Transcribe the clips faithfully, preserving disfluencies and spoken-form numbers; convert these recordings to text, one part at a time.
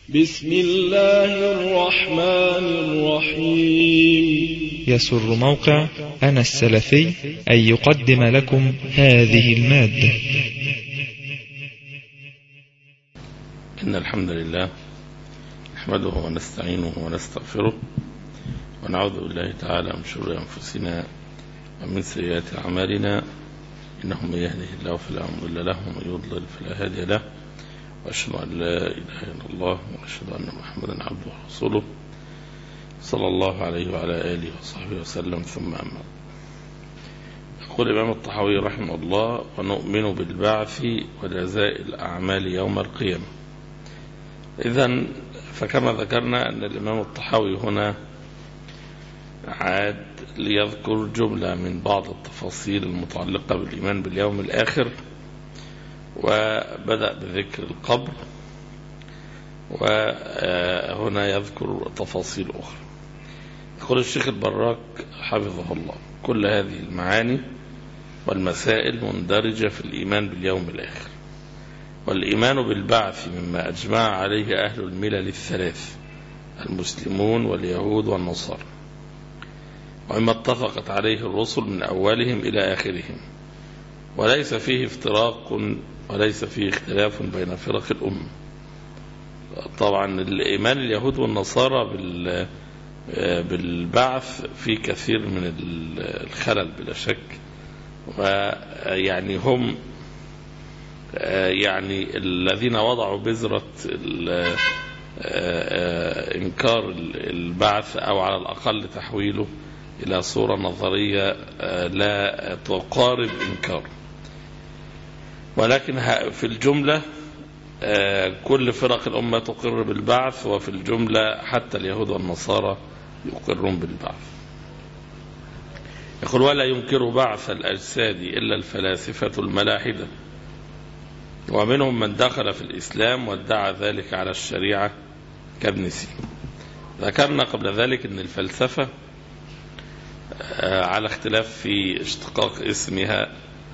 بسم الله الرحمن الرحيم. يسر موقع أنا السلفي أن يقدم لكم هذه المادة. إن الحمد لله نحمده ونستعينه ونستغفره ونعوذ بالله تعالى من شرور أنفسنا ومن سيئات أعمالنا، إنه من يهده الله فلا مضل له ومن يضلل فلا هادي له، وأشهد أن لا إله إلا الله وأشهد أن محمدا عبده ورسوله صلى الله عليه وعلى آله وصحبه وسلم. ثم أما يقول الإمام الطحاوي رحمه الله: ونؤمن بالبعث وجزاء الأعمال يوم القيامة. إذن فكما ذكرنا أن الإمام الطحاوي هنا عاد ليذكر جملة من بعض التفاصيل المتعلقة بالإيمان باليوم الآخر، وبدأ بذكر القبر، وهنا يذكر تفاصيل أخرى. يقول الشيخ البراك حفظه الله: كل هذه المعاني والمسائل مندرجة في الإيمان باليوم الآخر، والإيمان بالبعث مما أجمع عليه أهل الملل الثلاث: المسلمون واليهود والنصارى، ومما اتفقت عليه الرسل من أولهم إلى آخرهم، وليس فيه افتراق وليس فيه اختلاف بين فرق الأمة. طبعا الإيمان اليهود والنصارى بالبعث في كثير من الخلل بلا شك، ويعني هم يعني الذين وضعوا بذرة إنكار البعث، أو على الأقل تحويله إلى صورة نظرية لا تقارب إنكار. ولكن في الجملة كل فرق الأمة تقر بالبعث، وفي الجملة حتى اليهود والنصارى يقرون بالبعث. يقول: ولا ينكر بعث الأجساد إلا الفلاسفة الملاحدة، ومنهم من دخل في الإسلام وادعى ذلك على الشريعة كابن سينا. ذكرنا قبل ذلك أن الفلسفة على اختلاف في اشتقاق اسمها،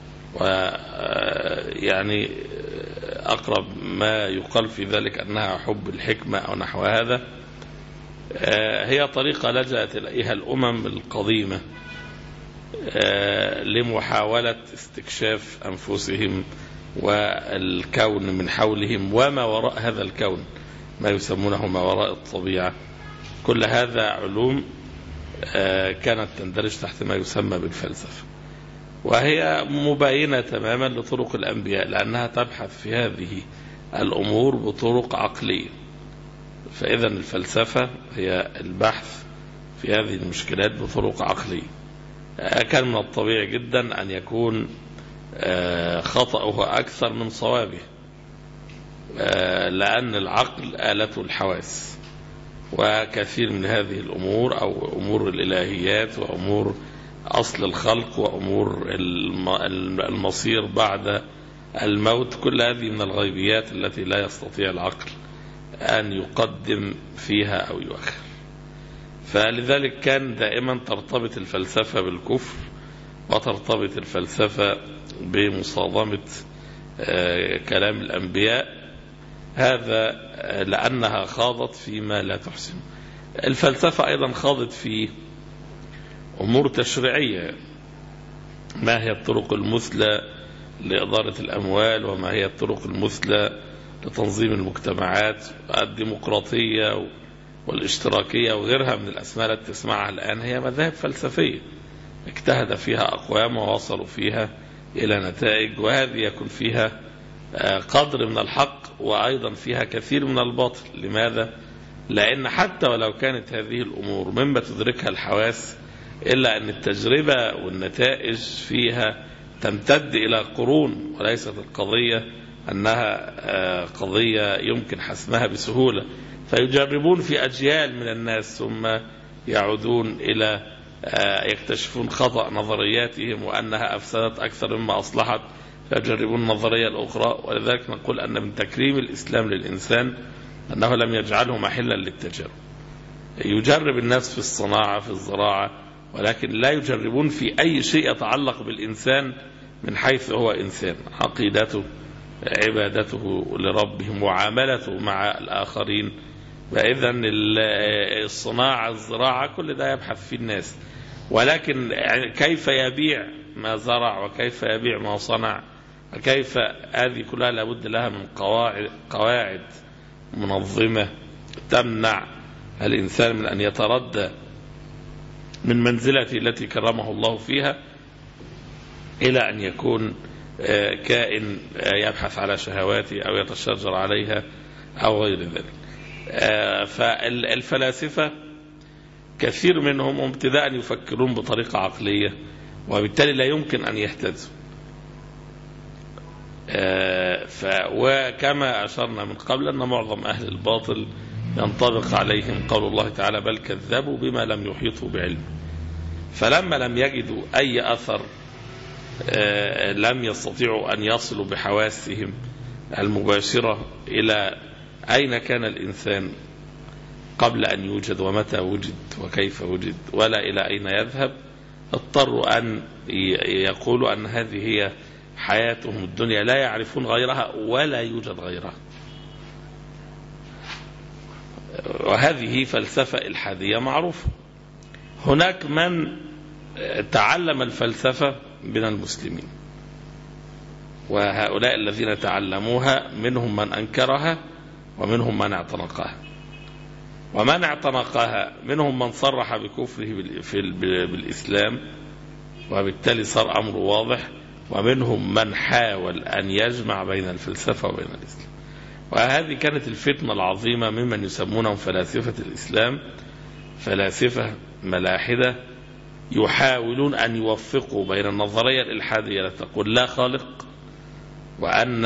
ويعني أقرب ما يقال في ذلك أنها حب الحكمة أو نحو هذا. هي طريقة لجأت إليها الأمم القديمة لمحاولة استكشاف أنفسهم والكون من حولهم وما وراء هذا الكون، ما يسمونه ما وراء الطبيعة. كل هذا علوم كانت تندرج تحت ما يسمى بالفلسفة، وهي مباينة تماما لطرق الأنبياء، لأنها تبحث في هذه الأمور بطرق عقلية. فإذا الفلسفة هي البحث في هذه المشكلات بطرق عقلية. كان من الطبيعي جدا أن يكون خطأه أكثر من صوابه، لأن العقل آلة الحواس، وكثير من هذه الأمور أو أمور الإلهيات وأمور أصل الخلق وأمور المصير بعد الموت، كل هذه من الغيبيات التي لا يستطيع العقل أن يقدم فيها أو يؤخر. فلذلك كان دائما ترتبط الفلسفة بالكفر، وترتبط الفلسفة بمصادمة كلام الأنبياء، هذا لأنها خاضت فيما لا تحسن. الفلسفة أيضا خاضت في أمور تشريعية: ما هي الطرق المثلى لإدارة الأموال، وما هي الطرق المثلى لتنظيم المجتمعات، الديمقراطية والاشتراكية وغيرها من الأسماء التي تسمعها الآن. هي مذاهب فلسفية اجتهد فيها أقوام ووصلوا فيها إلى نتائج، وهذه يكون فيها قدر من الحق وأيضا فيها كثير من الباطل. لماذا؟ لأن حتى ولو كانت هذه الأمور مما تدركها الحواس، إلا أن التجربة والنتائج فيها تمتد إلى قرون، وليست القضية أنها قضية يمكن حسمها بسهولة. فيجربون في أجيال من الناس ثم يعودون إلى يكتشفون خطأ نظرياتهم وأنها أفسدت أكثر مما أصلحت، فيجربون النظرية الأخرى. ولذلك نقول أن من تكريم الإسلام للإنسان أنه لم يجعله محلا للتجارب. يجرب الناس في الصناعة في الزراعة، ولكن لا يجربون في أي شيء يتعلق بالإنسان من حيث هو إنسان، عقيدته، عبادته لربه، معاملته مع الآخرين. فإذا الصناعة، الزراعة، كل ده يبحث فيه الناس، ولكن كيف يبيع ما زرع وكيف يبيع ما صنع وكيف، هذه كلها لابد لها من قواعد قواعد منظمة تمنع الإنسان من أن يتردى من منزلته التي كرمه الله فيها إلى أن يكون كائن يبحث على شهواته أو يتشجر عليها أو غير ذلك. فالفلاسفة كثير منهم ابتداء يفكرون بطريقة عقلية، وبالتالي لا يمكن أن يهتدوا. وكما أشرنا من قبل أن معظم أهل الباطل ينطبق عليهم قول الله تعالى: بل كذبوا بما لم يحيطوا بعلم. فلما لم يجدوا أي أثر لم يستطيعوا أن يصلوا بحواسهم المباشرة إلى أين كان الإنسان قبل أن يوجد ومتى وجد وكيف وجد ولا إلى أين يذهب، اضطروا أن يقولوا أن هذه هي حياتهم الدنيا، لا يعرفون غيرها ولا يوجد غيرها. وهذه فلسفة إلحادية معروفة. هناك من تعلم الفلسفة من المسلمين، وهؤلاء الذين تعلموها منهم من أنكرها ومنهم من اعتنقها. ومن اعتنقها منهم من صرح بكفره بالإسلام، وبالتالي صار أمر واضح، ومنهم من حاول أن يجمع بين الفلسفة وبين الإسلام. وهذه كانت الفتنة العظيمة ممن يسمونهم فلاسفة الإسلام، فلاسفة ملاحدة يحاولون أن يوفقوا بين النظرية الإلحادية التي تقول لا خالق، وأن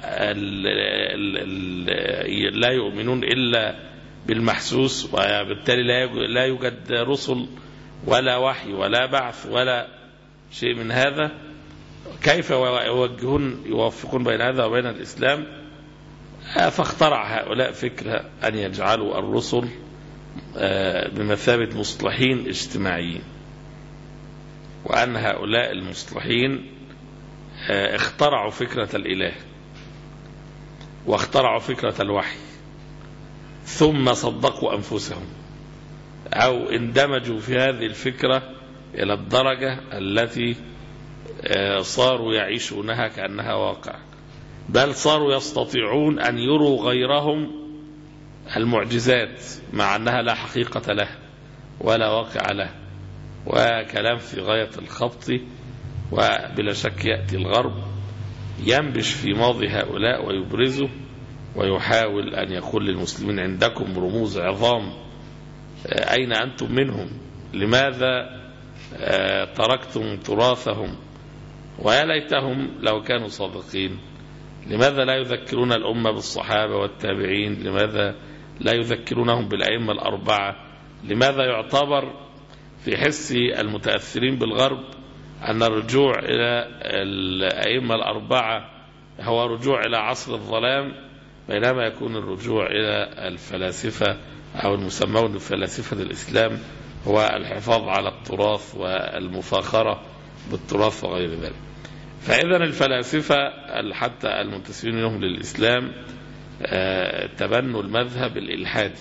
لا يؤمنون إلا بالمحسوس، وبالتالي لا يوجد رسل ولا وحي ولا بعث ولا شيء من هذا. كيف يوجهون يوفقون بين هذا وبين الإسلام؟ فاخترع هؤلاء فكرة أن يجعلوا الرسل بمثابة مصلحين اجتماعيين، وأن هؤلاء المصلحين اخترعوا فكرة الإله واخترعوا فكرة الوحي، ثم صدقوا أنفسهم أو اندمجوا في هذه الفكرة إلى الدرجة التي صاروا يعيشونها كأنها واقع، بل صاروا يستطيعون أن يروا غيرهم المعجزات مع أنها لا حقيقة له ولا واقع له. وكلام في غاية الخبط. وبلا شك يأتي الغرب ينبش في ماضي هؤلاء ويبرزه، ويحاول أن يقول للمسلمين: عندكم رموز عظام، أين أنتم منهم؟ لماذا تركتم تراثهم؟ ويا ليتهم لو كانوا صادقين. لماذا لا يذكرون الأمة بالصحابة والتابعين؟ لماذا لا يذكرونهم بالأئمة الأربعة؟ لماذا يعتبر في حس المتأثرين بالغرب أن الرجوع إلى الأئمة الأربعة هو رجوع إلى عصر الظلام، بينما يكون الرجوع إلى الفلاسفة أو المسمون بفلاسفة الإسلام هو الحفاظ على التراث والمفاخرة بالتراث وغير ذلك؟ فإذا الفلاسفة حتى المنتسبين منهم للإسلام تبنوا المذهب الإلحادي،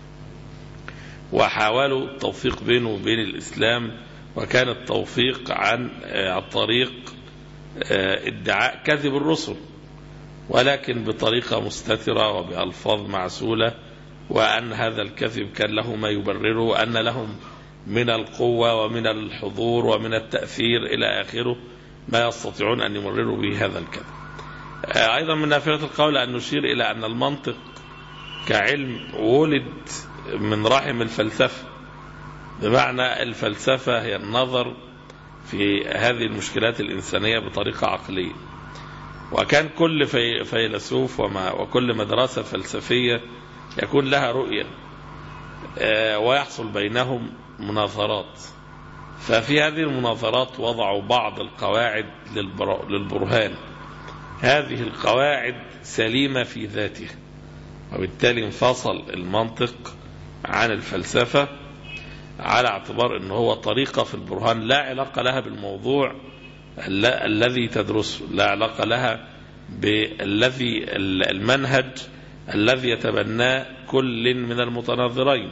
وحاولوا التوفيق بينه وبين الإسلام، وكان التوفيق عن الطريق ادعاء كذب الرسل، ولكن بطريقة مستترة وبألفاظ معسولة، وأن هذا الكذب كان له ما يبرره، وأن لهم من القوة ومن الحضور ومن التأثير إلى آخره ما يستطيعون أن يمرروا به هذا الكذب. أيضا من نافذة القول أن نشير إلى أن المنطق كعلم ولد من رحم الفلسفة، بمعنى الفلسفة هي النظر في هذه المشكلات الإنسانية بطريقة عقلية. وكان كل فيلسوف وكل مدرسة فلسفية يكون لها رؤية ويحصل بينهم مناظرات، ففي هذه المناظرات وضعوا بعض القواعد للبرهان. هذه القواعد سليمة في ذاتها، وبالتالي انفصل المنطق عن الفلسفة على اعتبار أنه هو طريقة في البرهان لا علاقة لها بالموضوع الذي تدرسه، لا علاقة لها بالذي المنهج الذي يتبناه كل من المتناظرين،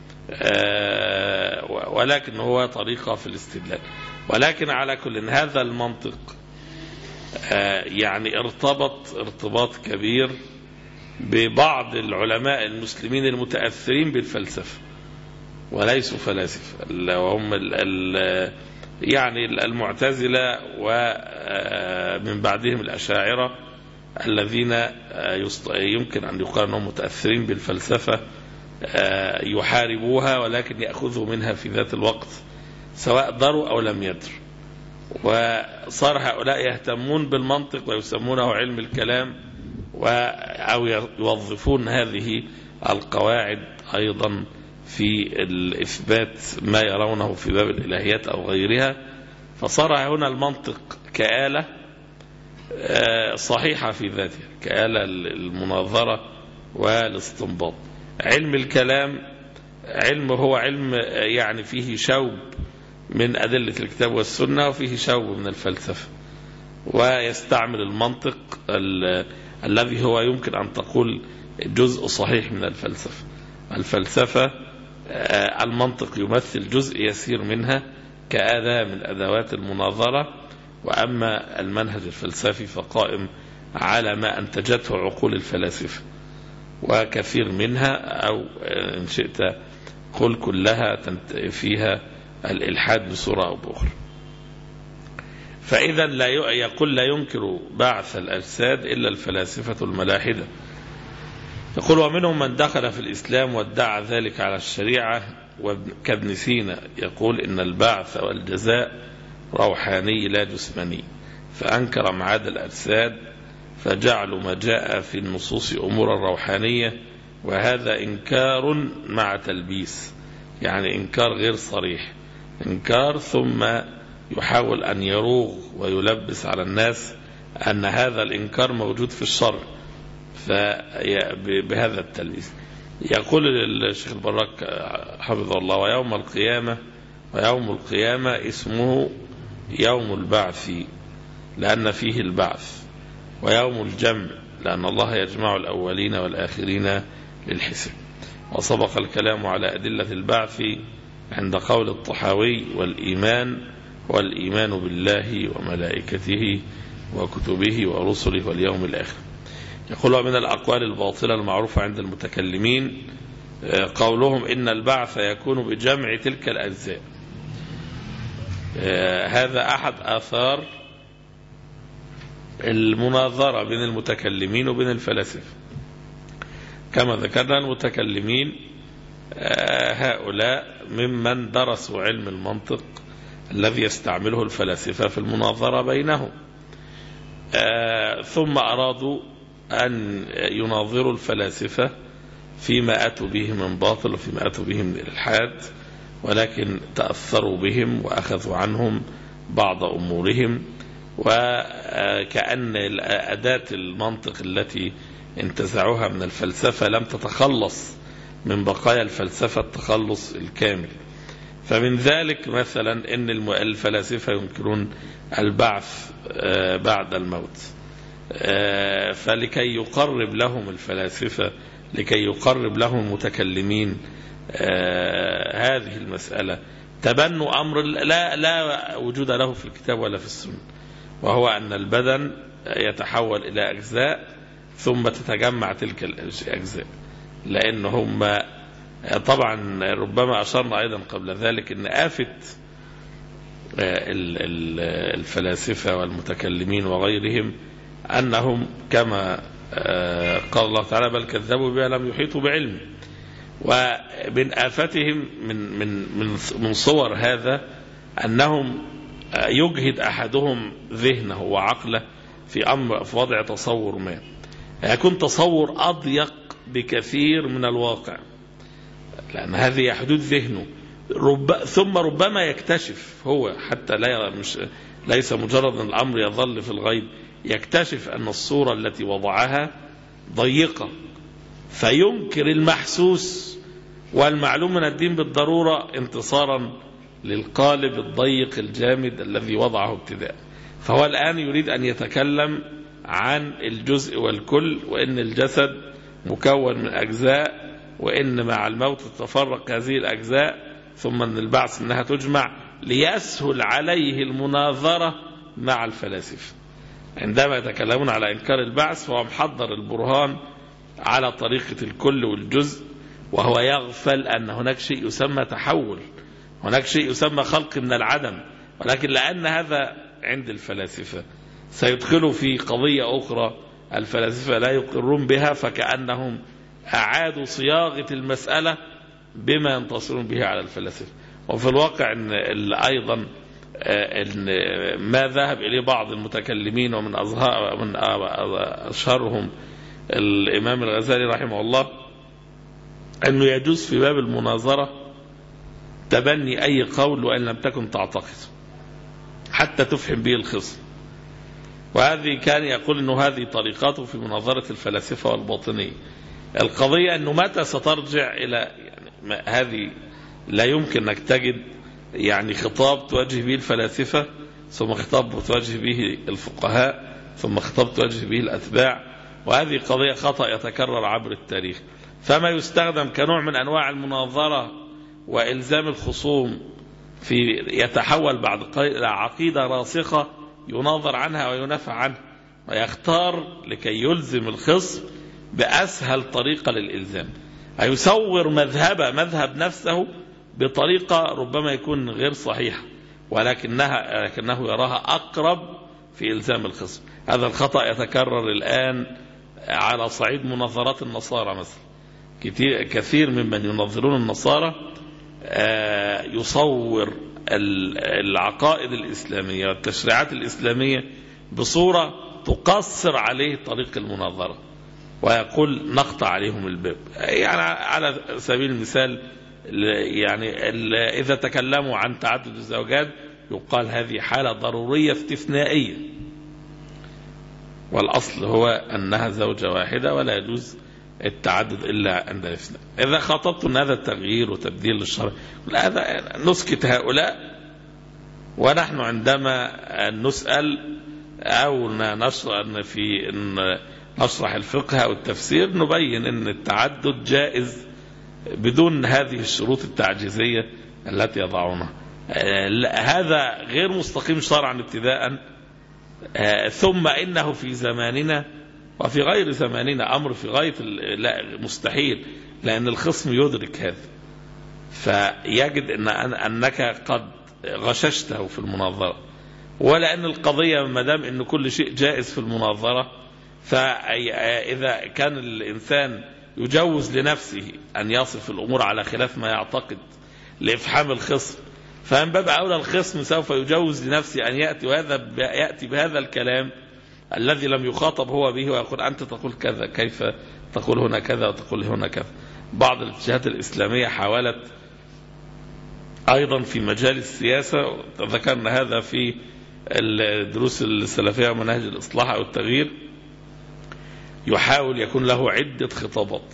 ولكن هو طريقة في الاستدلال. ولكن على كل هذا المنطق يعني ارتبط ارتباط كبير ببعض العلماء المسلمين المتأثرين بالفلسفة وليسوا فلاسفة، وهم ال ال يعني المعتزلة ومن بعدهم الأشاعرة الذين يمكن أن يقال أنهم متأثرين بالفلسفة، يحاربوها ولكن يأخذوا منها في ذات الوقت سواء دروا أو لم يدروا. وصار هؤلاء يهتمون بالمنطق ويسمونه علم الكلام، أو يوظفون هذه القواعد أيضا في الإثبات ما يرونه في باب الإلهيات أو غيرها. فصار هنا المنطق كآلة صحيحة في ذاتها، كآلة المناظرة والاستنباط. علم الكلام علم هو علم يعني فيه شوب من أدلة الكتاب والسنة وفيه شوب من الفلسفة، ويستعمل المنطق ال الذي هو يمكن أن تقول جزء صحيح من الفلسفة. الفلسفة المنطق يمثل جزء يسير منها كأداة من أدوات المناظرة، وأما المنهج الفلسفي فقائم على ما أنتجته عقول الفلاسفة، وكثير منها أو إن شئت قل كلها فيها الإلحاد بصورة أو بأخرى. فإذا لا يقول لا ينكر بعث الأجساد إلا الفلاسفة الملاحدة. يقول ومنهم من دخل في الإسلام وادعى ذلك على الشريعة، وكابن سينا يقول إن البعث والجزاء روحاني لا جسماني، فأنكر معاد الأجساد فجعلوا ما جاء في النصوص أمورا روحانية، وهذا إنكار مع تلبيس، يعني إنكار غير صريح، إنكار ثم يحاول أن يروغ ويلبس على الناس أن هذا الإنكار موجود في الشرع بهذا التلبيس. يقول الشيخ البراك حفظه الله ويوم القيامة ويوم القيامة اسمه يوم البعث لأن فيه البعث، ويوم الجمع لأن الله يجمع الأولين والآخرين للحساب. وسبق الكلام على أدلة البعث عند قول الطحاوي والإيمان والإيمان بالله وملائكته وكتبه ورسله واليوم الآخر. يقول من الأقوال الباطلة المعروفة عند المتكلمين قولهم إن البعث يكون بجمع تلك الأجزاء. هذا أحد آثار المناظرة بين المتكلمين وبين الفلاسفة. كما ذكرنا المتكلمين هؤلاء ممن درسوا علم المنطق الذي يستعمله الفلاسفة في المناظرة بينهم، ثم أرادوا أن يناظروا الفلاسفة فيما أتوا به من باطل وفيما أتوا به من الإلحاد، ولكن تأثروا بهم وأخذوا عنهم بعض أمورهم، وكأن أداة المنطق التي انتزعوها من الفلسفة لم تتخلص من بقايا الفلسفة التخلص الكامل. فمن ذلك مثلا أن الفلاسفة ينكرون البعث بعد الموت، فلكي يقرب لهم الفلاسفة لكي يقرب لهم المتكلمين هذه المسألة تبنوا أمر لا, لا وجود له في الكتاب ولا في السنة، وهو أن البدن يتحول إلى أجزاء ثم تتجمع تلك الأجزاء، لأنهم طبعا ربما أشرنا أيضا قبل ذلك أن آفة الفلاسفة والمتكلمين وغيرهم أنهم كما قال الله تعالى بل كذبوا بها لم يحيطوا بعلم. ومن آفتهم من من من من صور هذا أنهم يجهد أحدهم ذهنه وعقله في أمر في وضع تصور ما، يكون تصور أضيق بكثير من الواقع، لأن هذه حدود ذهنه، رب ثم ربما يكتشف هو حتى لا مش ليس مجرد أن الأمر يظل في الغيب، يكتشف أن الصورة التي وضعها ضيقة، فينكر المحسوس والمعلوم من الدين بالضرورة انتصارا للقالب الضيق الجامد الذي وضعه ابتداء. فهو الآن يريد أن يتكلم عن الجزء والكل، وإن الجسد مكون من أجزاء، وإن مع الموت تتفرق هذه الأجزاء، ثم أن البعث أنها تجمع، ليسهل عليه المناظرة مع الفلاسفة. عندما يتكلمون على إنكار البعث فهو محضر البرهان على طريقة الكل والجزء، وهو يغفل أن هناك شيء يسمى تحول، هناك شيء يسمى خلق من العدم، ولكن لأن هذا عند الفلاسفة سيدخلوا في قضية أخرى الفلاسفة لا يقرون بها، فكأنهم أعادوا صياغة المسألة بما ينتصرون به على الفلاسفة. وفي الواقع إن أيضا إن ما ذهب إليه بعض المتكلمين ومن من أشهرهم الإمام الغزالي رحمه الله أنه يجوز في باب المناظرة تبني أي قول وإن لم تكن تعتقد حتى تفهم به الخصم. وهذه كان يقول أنه هذه طريقاته في مناظرة الفلاسفة والباطنية. القضية أنه متى سترجع إلى يعني هذه لا يمكن أنك تجد يعني خطاب تواجه به الفلاسفة ثم خطاب تواجه به الفقهاء ثم خطاب تواجه به الأتباع، وهذه قضية خطأ يتكرر عبر التاريخ. فما يستخدم كنوع من أنواع المناظرة وإلزام الخصوم في يتحول بعد قليل إلى عقيدة راسخة يناظر عنها وينافع عنها، ويختار لكي يلزم الخصم بأسهل طريقة للإلزام، يصور مذهبه مذهب نفسه بطريقة ربما يكون غير صحيحة، ولكنها لكنه يراها أقرب في إلزام الخصم. هذا الخطأ يتكرر الآن على صعيد مناظرات النصارى مثلا. كثير, كثير ممن ينظرون النصارى يصور العقائد الإسلامية والتشريعات الإسلامية بصورة تقصر عليه طريق المناظرة، ويقول نقطع عليهم الباب. يعني على سبيل المثال يعني إذا تكلموا عن تعدد الزوجات يقال هذه حالة ضرورية استثنائية، والأصل هو أنها زوجة واحدة ولا يجوز التعدد إلا عند الاثنين. إذا خاطبت أن هذا التغيير وتبديل للشرع هذا نسكت هؤلاء، ونحن عندما نسأل أو نشرح في نشرح الفقه أو التفسير نبين أن التعدد جائز بدون هذه الشروط التعجيزية التي يضعونها. هذا غير مستقيم شرعا ابتداء، ثم إنه في زماننا وفي غير زماننا أمر في غاية لا مستحيل، لأن الخصم يدرك هذا فيجد أن أنك قد غششته في المناظرة، ولأن القضية ما دام أن كل شيء جائز في المناظرة، فإذا كان الإنسان يجوز لنفسه أن يصف الأمور على خلاف ما يعتقد لإفحام الخصم، فمن باب أولى الخصم سوف يجوز لنفسه أن يأتي وهذا يأتي بهذا الكلام الذي لم يخاطب هو به ويقول أنت تقول كذا، كيف تقول هنا كذا وتقول هنا كذا. بعض الاتجاهات الإسلامية حاولت أيضا في مجال السياسة، ذكرنا هذا في الدروس السلفية ومناهج الإصلاح أو التغيير، يحاول يكون له عدة خطابات.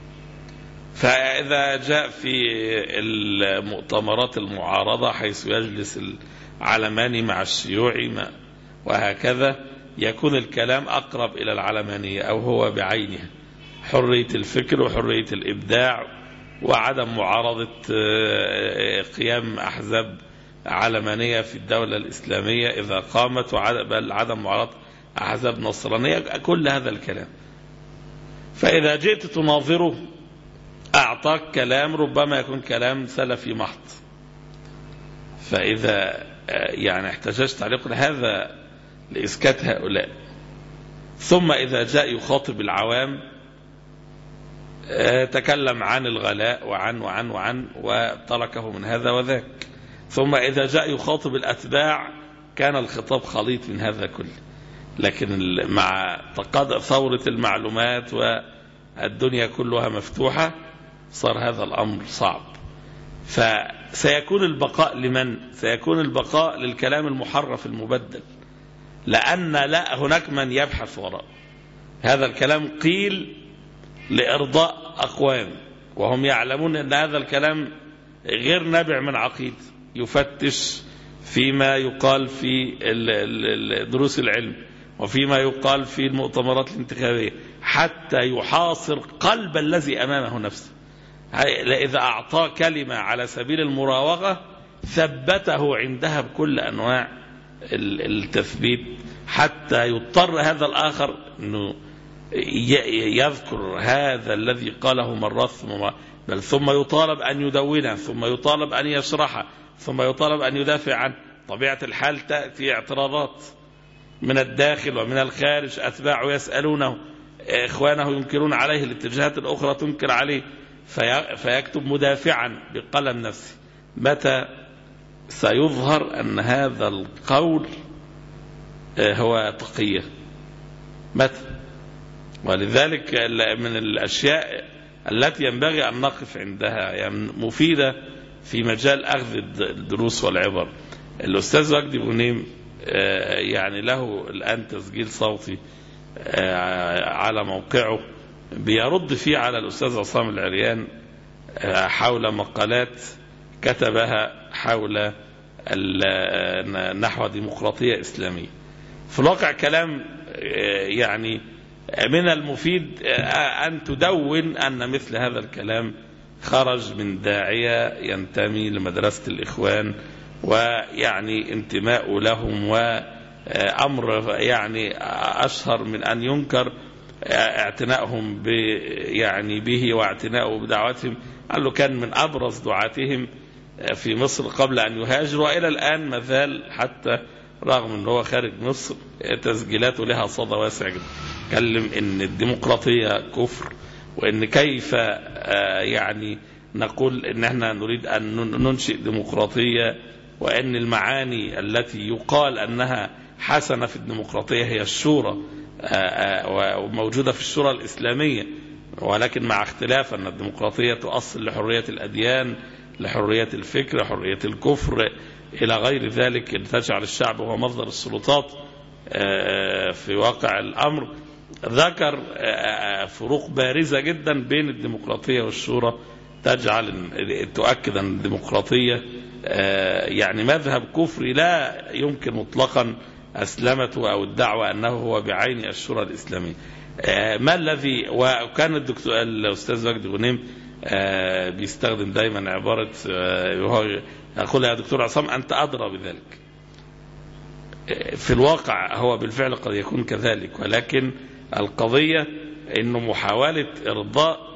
فإذا جاء في المؤتمرات المعارضة حيث يجلس العلماني مع الشيوعي وهكذا، يكون الكلام أقرب إلى العلمانية أو هو بعينها، حرية الفكر وحرية الإبداع وعدم معارضة قيام أحزاب علمانية في الدولة الإسلامية إذا قامت، بل عدم معارضة أحزاب نصرانية، كل هذا الكلام. فإذا جئت تناظره أعطاك كلام ربما يكون كلام سلفي محض، فإذا يعني احتججت عليه هذا لإسكات هؤلاء. ثم إذا جاء يخاطب العوام تكلم عن الغلاء وعن وعن وعن وتركه من هذا وذاك. ثم إذا جاء يخاطب الأتباع كان الخطاب خليط من هذا كله. لكن مع تقدم ثورة المعلومات والدنيا كلها مفتوحة صار هذا الأمر صعب. فسيكون البقاء لمن؟ سيكون البقاء للكلام المحرف المبدل، لأن لا هناك من يبحث وراء هذا الكلام. قيل لإرضاء أقوام وهم يعلمون أن هذا الكلام غير نابع من عقيد، يفتش فيما يقال في دروس العلم وفيما يقال في المؤتمرات الانتخابية حتى يحاصر قلب الذي أمامه نفسه. إذا أعطاه كلمة على سبيل المراوغة ثبته عندها بكل أنواع التثبيت حتى يضطر هذا الآخر أنه يذكر هذا الذي قاله مرات ثم بل ثم يطالب أن يدونه، ثم يطالب أن يشرحه، ثم يطالب أن يدافع عنه. طبيعة الحال تأتي اعتراضات من الداخل ومن الخارج، أتباعه يسألونه، إخوانه ينكرون عليه، الاتجاهات الأخرى تنكر عليه، فيكتب مدافعا بقلم نفسه. متى سيظهر أن هذا القول هو تقية؟ متى؟ ولذلك من الأشياء التي ينبغي أن نقف عندها يعني مفيدة في مجال أخذ الدروس والعبر. الأستاذ وجدي بنيم يعني له الآن تسجيل صوتي على موقعه بيرد فيه على الأستاذ عصام العريان حول مقالات كتبها حول نحو ديمقراطية إسلامية. في الواقع كلام يعني من المفيد أن تدون أن مثل هذا الكلام خرج من داعية ينتمي لمدرسة الإخوان، ويعني انتماء لهم وأمر يعني أشهر من أن ينكر اعتنائهم يعني به واعتناءه بدعوتهم. قال له كان من أبرز دعاتهم في مصر قبل أن يهاجر، وإلى الآن مازال حتى رغم أنه هو خارج مصر تسجيلاته لها صدى واسع جدا. تكلم ان الديمقراطية كفر، وان كيف يعني نقول ان احنا نريد ان ننشئ ديمقراطية، وان المعاني التي يقال انها حسنة في الديمقراطية هي الشورى، وموجودة في الشورى الإسلامية، ولكن مع اختلاف أن الديمقراطية تؤصل لحرية الأديان، لحرية الفكر، حرية الكفر إلى غير ذلك، تجعل الشعب هو مصدر السلطات. في واقع الأمر ذكر فروق بارزة جدا بين الديمقراطية والشورى تجعل تؤكد أن الديمقراطية يعني مذهب كفري لا يمكن مطلقا أسلمته أو الدعوة أنه هو بعين الشورى الإسلامية. ما الذي وكان الدكتور الأستاذ وجدي غنيم بيستخدم دائما عبارة يقول يا دكتور عصام أنت أدرى بذلك. في الواقع هو بالفعل قد يكون كذلك، ولكن القضية إنه محاولة إرضاء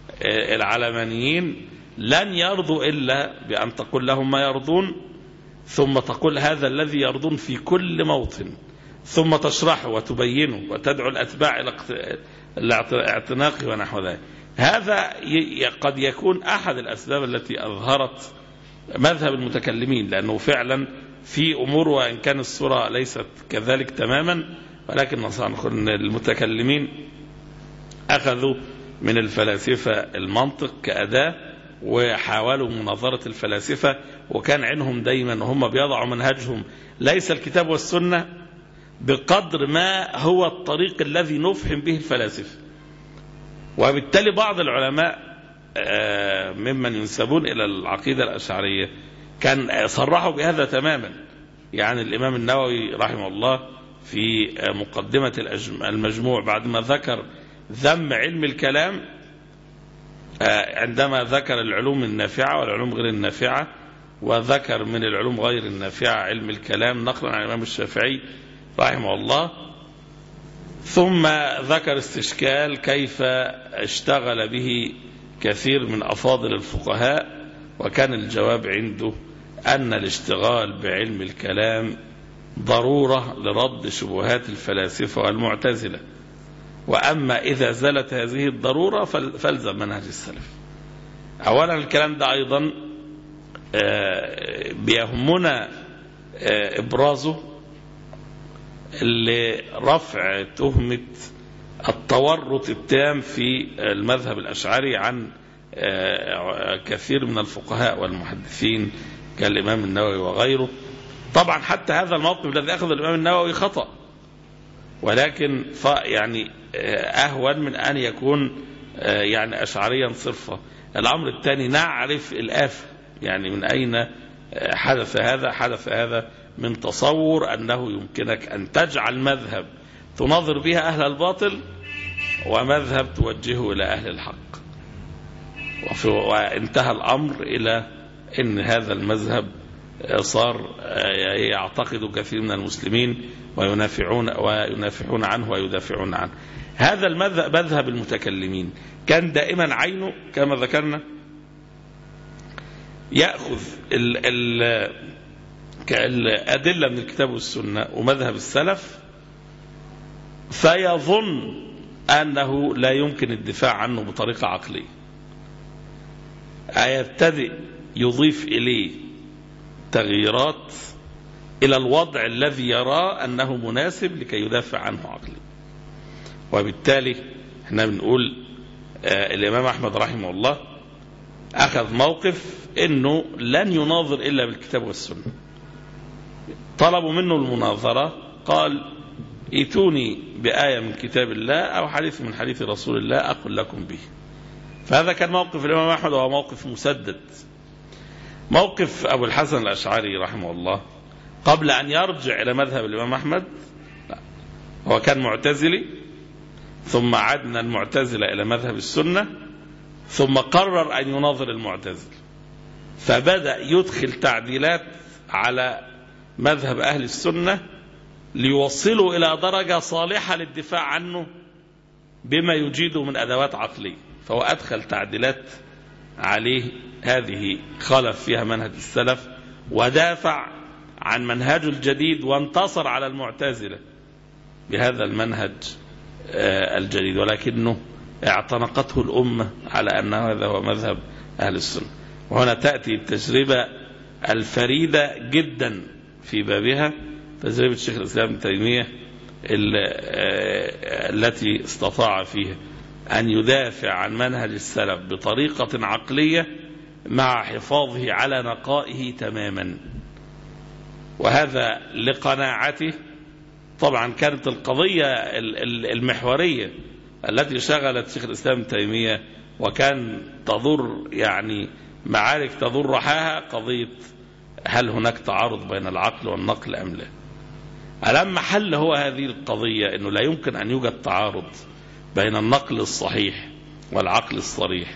العلمانيين لن يرضوا إلا بأن تقول لهم ما يرضون، ثم تقول هذا الذي يرضون في كل موطن، ثم تشرحه وتبينه وتدعو الأتباع إلى اعتناقه ونحو ذلك. هذا قد يكون أحد الأسباب التي أظهرت مذهب المتكلمين، لأنه فعلا في أمور وإن كان الصورة ليست كذلك تماما، ولكن نقول المتكلمين أخذوا من الفلاسفة المنطق كأداة وحاولوا مناظرة الفلاسفة، وكان عنهم دايما هم بيضعوا منهجهم ليس الكتاب والسنة بقدر ما هو الطريق الذي نفهم به الفلاسفة. وبالتالي بعض العلماء ممن ينسبون إلى العقيدة الأشعرية كان صرحوا بهذا تماما. يعني الإمام النووي رحمه الله في مقدمة المجموع بعد ما ذكر ذم علم الكلام، عندما ذكر العلوم النافعة والعلوم غير النافعة، وذكر من العلوم غير النافعة علم الكلام نقلا عن الإمام الشافعي رحمه الله، ثم ذكر استشكال كيف اشتغل به كثير من أفاضل الفقهاء، وكان الجواب عنده أن الاشتغال بعلم الكلام ضرورة لرد شبهات الفلاسفة والمعتزلة، وأما إذا زالت هذه الضرورة فالزم منهج السلف. أولا الكلام ده أيضا بيهمنا إبرازه لرفع تهمة التورط التام في المذهب الأشعري عن كثير من الفقهاء والمحدثين كالإمام النووي وغيره. طبعا حتى هذا الموقف الذي أخذ الإمام النووي خطأ، ولكن يعني أهون من أن يكون يعني أشعريا صرفا. الأمر الثاني نعرف الآفة، يعني من أين حدث هذا؟ حدث هذا من تصور أنه يمكنك أن تجعل مذهب تناظر بها أهل الباطل، ومذهب توجهه إلى أهل الحق. وانتهى الأمر إلى أن هذا المذهب صار يعتقد كثير من المسلمين وينافعون وينافعون عنه ويدافعون عنه. هذا المذهب مذهب المتكلمين كان دائما عينه كما ذكرنا يأخذ ال ال الأدلة من الكتاب والسنة ومذهب السلف، فيظن أنه لا يمكن الدفاع عنه بطريقة عقلية، يبتدئ يضيف إليه تغييرات إلى الوضع الذي يرى أنه مناسب لكي يدافع عنه عقليا. وبالتالي احنا بنقول آه الإمام أحمد رحمه الله أخذ موقف أنه لن يناظر إلا بالكتاب والسنة. طلبوا منه المناظرة، قال ائتوني بآية من كتاب الله أو حديث من حديث رسول الله أقول لكم به. فهذا كان موقف الإمام أحمد، وهو موقف مسدد. موقف أبو الحسن الأشعري رحمه الله قبل أن يرجع إلى مذهب الإمام أحمد، هو كان معتزلي، ثم عاد من المعتزلة إلى مذهب السنة، ثم قرر أن يناظر المعتزل، فبدأ يدخل تعديلات على مذهب أهل السنة ليوصلوا إلى درجة صالحة للدفاع عنه بما يجيده من أدوات عقلية. فهو أدخل تعديلات عليه هذه خالف فيها منهج السلف، ودافع عن منهجه الجديد، وانتصر على المعتزلة بهذا المنهج الجديد، ولكنه اعتنقته الأمة على أن هذا هو مذهب أهل السنة. وهنا تأتي التجربة الفريدة جدا في بابها، تجربة الشيخ الإسلام ابن تيمية التي استطاع فيها أن يدافع عن منهج السلف بطريقة عقلية مع حفاظه على نقائه تماما. وهذا لقناعته. طبعا كانت القضية المحورية التي شغلت شيخ الإسلام ابن تيمية وكان تضر يعني معارك تضر رحاها قضية هل هناك تعارض بين العقل والنقل أم لا. ألما حل هو هذه القضية أنه لا يمكن أن يوجد تعارض بين النقل الصحيح والعقل الصريح،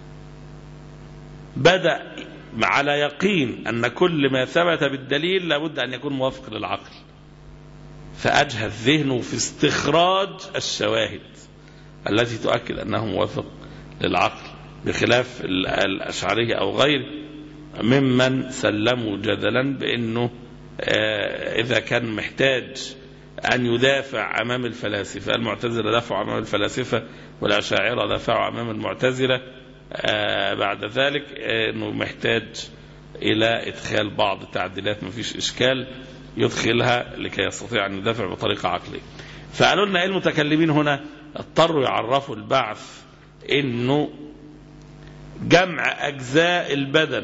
بدأ على يقين أن كل ما ثبت بالدليل لابد أن يكون موافق للعقل، فأجهد ذهنه في استخراج الشواهد التي تؤكد أنه موافق للعقل، بخلاف الأشعرية أو غيره ممن سلموا جدلا بأنه إذا كان محتاج أن يدافع أمام الفلاسفة، المعتزلة دافعوا أمام الفلاسفة والأشاعرة دافعوا أمام المعتزلة، بعد ذلك أنه محتاج إلى إدخال بعض التعديلات ما فيش إشكال يدخلها لكي يستطيع أن يدافع بطريقة عقلية. فقالوا لنا المتكلمين هنا اضطروا يعرفوا البعث أنه جمع أجزاء البدن.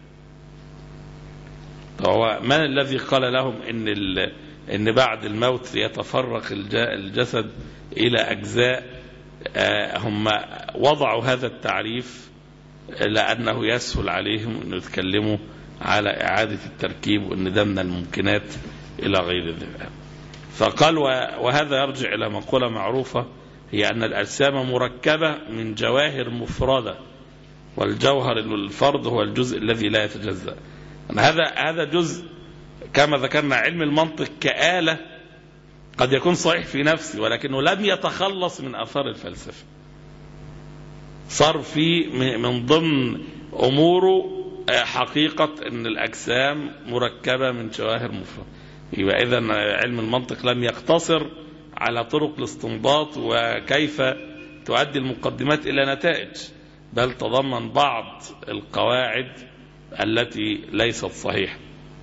هو من الذي قال لهم إن إن بعد الموت يتفرق الجسد إلى أجزاء؟ هم وضعوا هذا التعريف لأنه يسهل عليهم أن يتكلموا على إعادة التركيب وأن ده من الممكنات إلى غير ذلك. فقال وهذا يرجع إلى مقولة معروفة، هي أن الأجسام مركبة من جواهر مفردة، والجوهر الفرد هو الجزء الذي لا يتجزأ. هذا هذا جزء كما ذكرنا علم المنطق كآلة قد يكون صحيح في نفسه، ولكنه لم يتخلص من آثار الفلسفة، صار في من ضمن أموره حقيقة أن الأجسام مركبة من جواهر مفردة. يبقى إذن علم المنطق لم يقتصر على طرق الاستنباط وكيف تؤدي المقدمات إلى نتائج، بل تضمن بعض القواعد التي ليست صحيحة.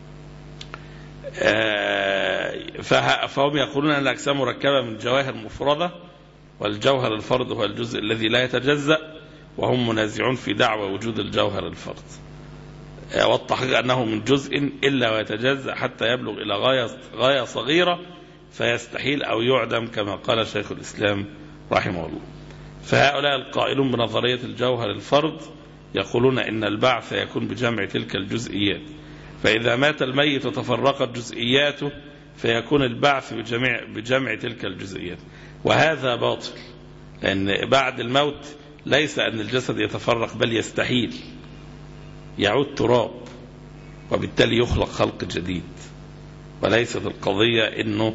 فهم يقولون أن الأجسام مركبة من جواهر مفردة، والجوهر الفرد هو الجزء الذي لا يتجزأ، وهم منازعون في دعوى وجود الجوهر الفرد، والتحقيق أنه من جزء إلا ويتجزأ حتى يبلغ إلى غاية, غاية صغيرة فيستحيل أو يعدم كما قال شيخ الإسلام رحمه الله. فهؤلاء القائلون بنظرية الجوهر الفرد يقولون إن البعث يكون بجمع تلك الجزئيات، فإذا مات الميت وتفرقت جزئياته فيكون البعث بجميع, بجمع تلك الجزئيات، وهذا باطل، لأن بعد الموت ليس أن الجسد يتفرق، بل يستحيل يعود تراب، وبالتالي يخلق خلق جديد، وليست القضية أنه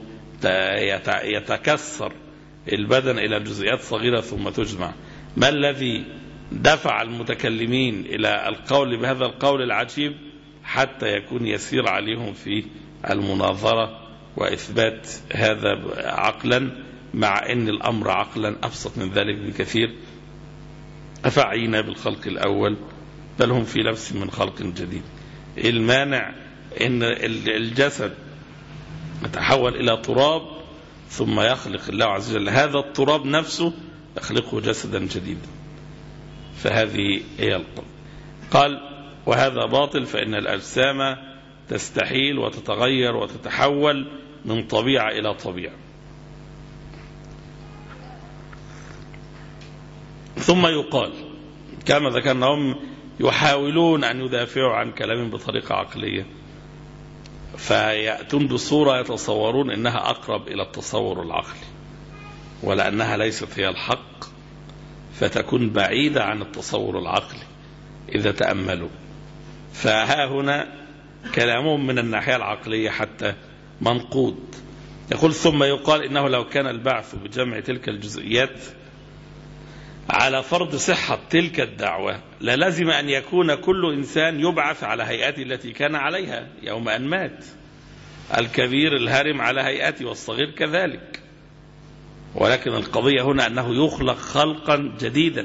يتكسر البدن إلى جزئيات صغيرة ثم تجمع. ما الذي دفع المتكلمين إلى القول بهذا القول العجيب حتى يكون يسير عليهم في المناظرة وإثبات هذا عقلا، مع أن الأمر عقلا أبسط من ذلك بكثير؟ أفعينا بالخلق الأول بل هم في لبس من خلق جديد. المانع أن الجسد يتحول إلى تراب ثم يخلق الله عز وجل هذا التراب نفسه يخلقه جسدا جديدا، فهذه هي القول. قال وهذا باطل، فإن الأجسام تستحيل وتتغير وتتحول من طبيعة إلى طبيعة. ثم يقال كما ذكرنا هم يحاولون أن يدافعوا عن كلام بطريقة عقلية، فيأتون بصورة يتصورون أنها أقرب إلى التصور العقلي، ولأنها ليست هي الحق فتكون بعيدة عن التصور العقلي إذا تأملوا. فها هنا كلامهم من الناحية العقلية حتى منقود. يقول ثم يقال إنه لو كان البعث بجمع تلك الجزئيات على فرض صحة تلك الدعوة للزم أن يكون كل إنسان يبعث على هيئته التي كان عليها يوم أن مات، الكبير الهرم على هيئته والصغير كذلك، ولكن القضية هنا أنه يخلق خلقا جديدا،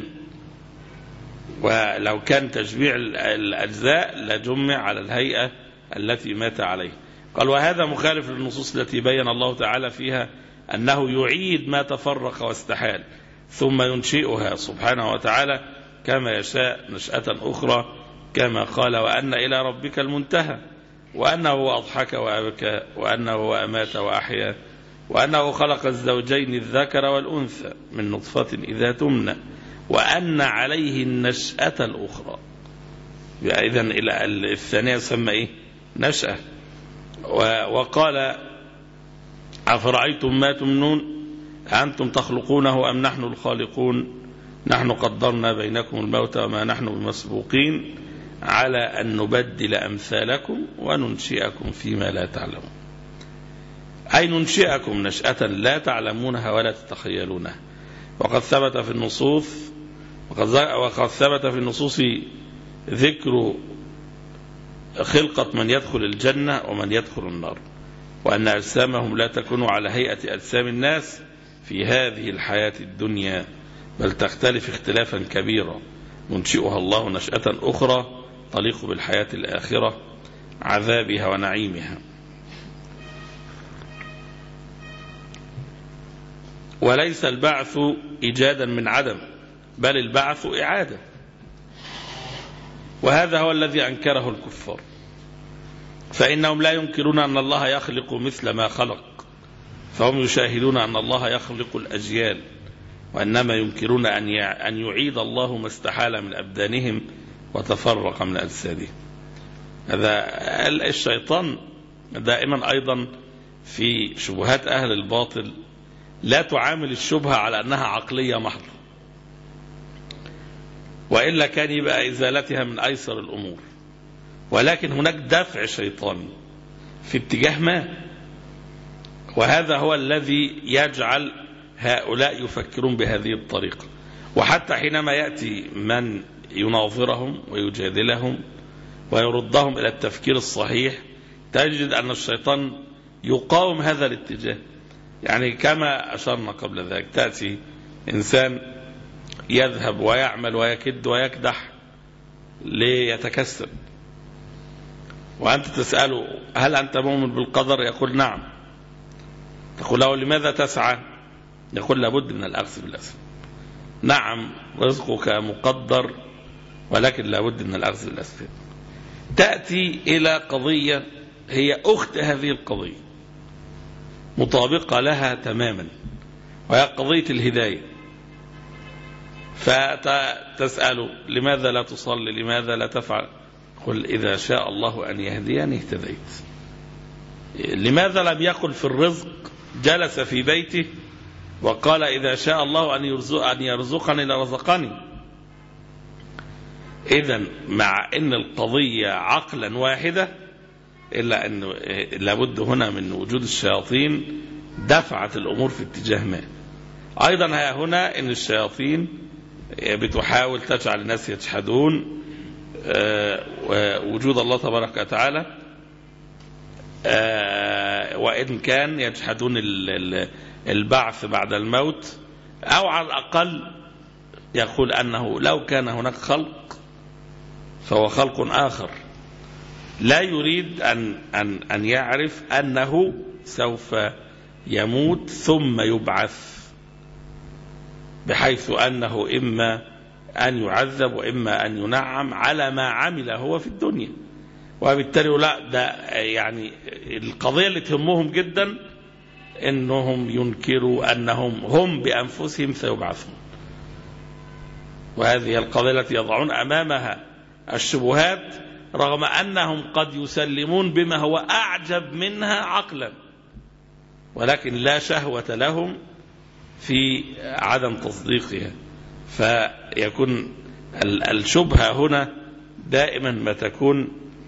ولو كان تجميع الأجزاء لجمع على الهيئة التي مات عليها. قال وهذا مخالف للنصوص التي بين الله تعالى فيها أنه يعيد ما تفرق واستحال ثم ينشئها سبحانه وتعالى كما يشاء نشأة أخرى، كما قال وأن إلى ربك المنتهى، وأنه هو أضحك وأبكى، وأنه هو أمات وأحيا، وأنه خلق الزوجين الذكر والأنثى من نطفة إذا تمنى، وأن عليه النشأة الأخرى. إذن إلى الثانية يسمى إيه؟ نشأة. وقال أفرأيتم ما تمنون أنتم تخلقونه أم نحن الخالقون نحن قدرنا بينكم الموت وما نحن بمسبوقين على أن نبدل أمثالكم وننشئكم فيما لا تعلمون، أي ننشئكم نشأة لا تعلمونها ولا تتخيلونها. وقد ثبت في النصوص وقد ثبت في النصوص ذكر خلقة من يدخل الجنة ومن يدخل النار، وأن أجسامهم لا تكون على هيئة أجسام الناس في هذه الحياة الدنيا، بل تختلف اختلافا كبيرا ينشئها الله نشأة أخرى تليق بالحياة الآخرة عذابها ونعيمها. وليس البعث إيجادا من عدم، بل البعث إعادة، وهذا هو الذي أنكره الكفار، فإنهم لا ينكرون أن الله يخلق مثل ما خلق، فهم يشاهدون أن الله يخلق الأجيال، وإنما ينكرون أن يعيد الله ما استحال من أبدانهم وتفرق من أجسادهم. هذا الشيطان دائما أيضا في شبهات أهل الباطل لا تعامل الشبهة على أنها عقلية محضة، وإلا كان يبقى إزالتها من أيسر الأمور، ولكن هناك دفع شيطاني في اتجاه ما، وهذا هو الذي يجعل هؤلاء يفكرون بهذه الطريقة. وحتى حينما يأتي من يناظرهم ويجادلهم ويردهم إلى التفكير الصحيح تجد أن الشيطان يقاوم هذا الاتجاه. يعني كما أشرنا قبل ذلك، تأتي إنسان يذهب ويعمل ويكد ويكدح ليتكسب، وأنت تسأله هل أنت مؤمن بالقدر؟ يقول نعم. تقول له لماذا تسعى؟ يقول لابد من الأخذ بالأسباب. نعم رزقك مقدر، ولكن لابد من الأخذ بالأسباب. تأتي إلى قضية هي أخت هذه القضية مطابقة لها تماما، وهي قضية الهداية، فتسأل لماذا لا تصلي؟ لماذا لا تفعل؟ قل إذا شاء الله أن يهديني اهتديت. لماذا لم يقل في الرزق جلس في بيته وقال إذا شاء الله أن يرزق أن يرزقني لرزقني؟ إذن مع أن القضية عقلا واحدة إلا أن لابد هنا من وجود الشياطين دفعت الأمور في اتجاه ما. أيضا ها هنا أن الشياطين بتحاول تجعل الناس يجحدون وجود الله تبارك وتعالى، وإن كان يجحدون البعث بعد الموت، أو على الأقل يقول أنه لو كان هناك خلق فهو خلق آخر، لا يريد أن, أن, أن يعرف أنه سوف يموت ثم يبعث، بحيث أنه إما أن يعذب وإما أن ينعم على ما عمل هو في الدنيا. وبالتالي لا، ده يعني القضية اللي تهمهم جدا أنهم ينكروا أنهم هم بأنفسهم سيبعثون، وهذه القضية التي يضعون أمامها الشبهات رغم أنهم قد يسلمون بما هو أعجب منها عقلا، ولكن لا شهوة لهم في عدم تصديقها. فيكون الشبهة هنا دائما ما تكون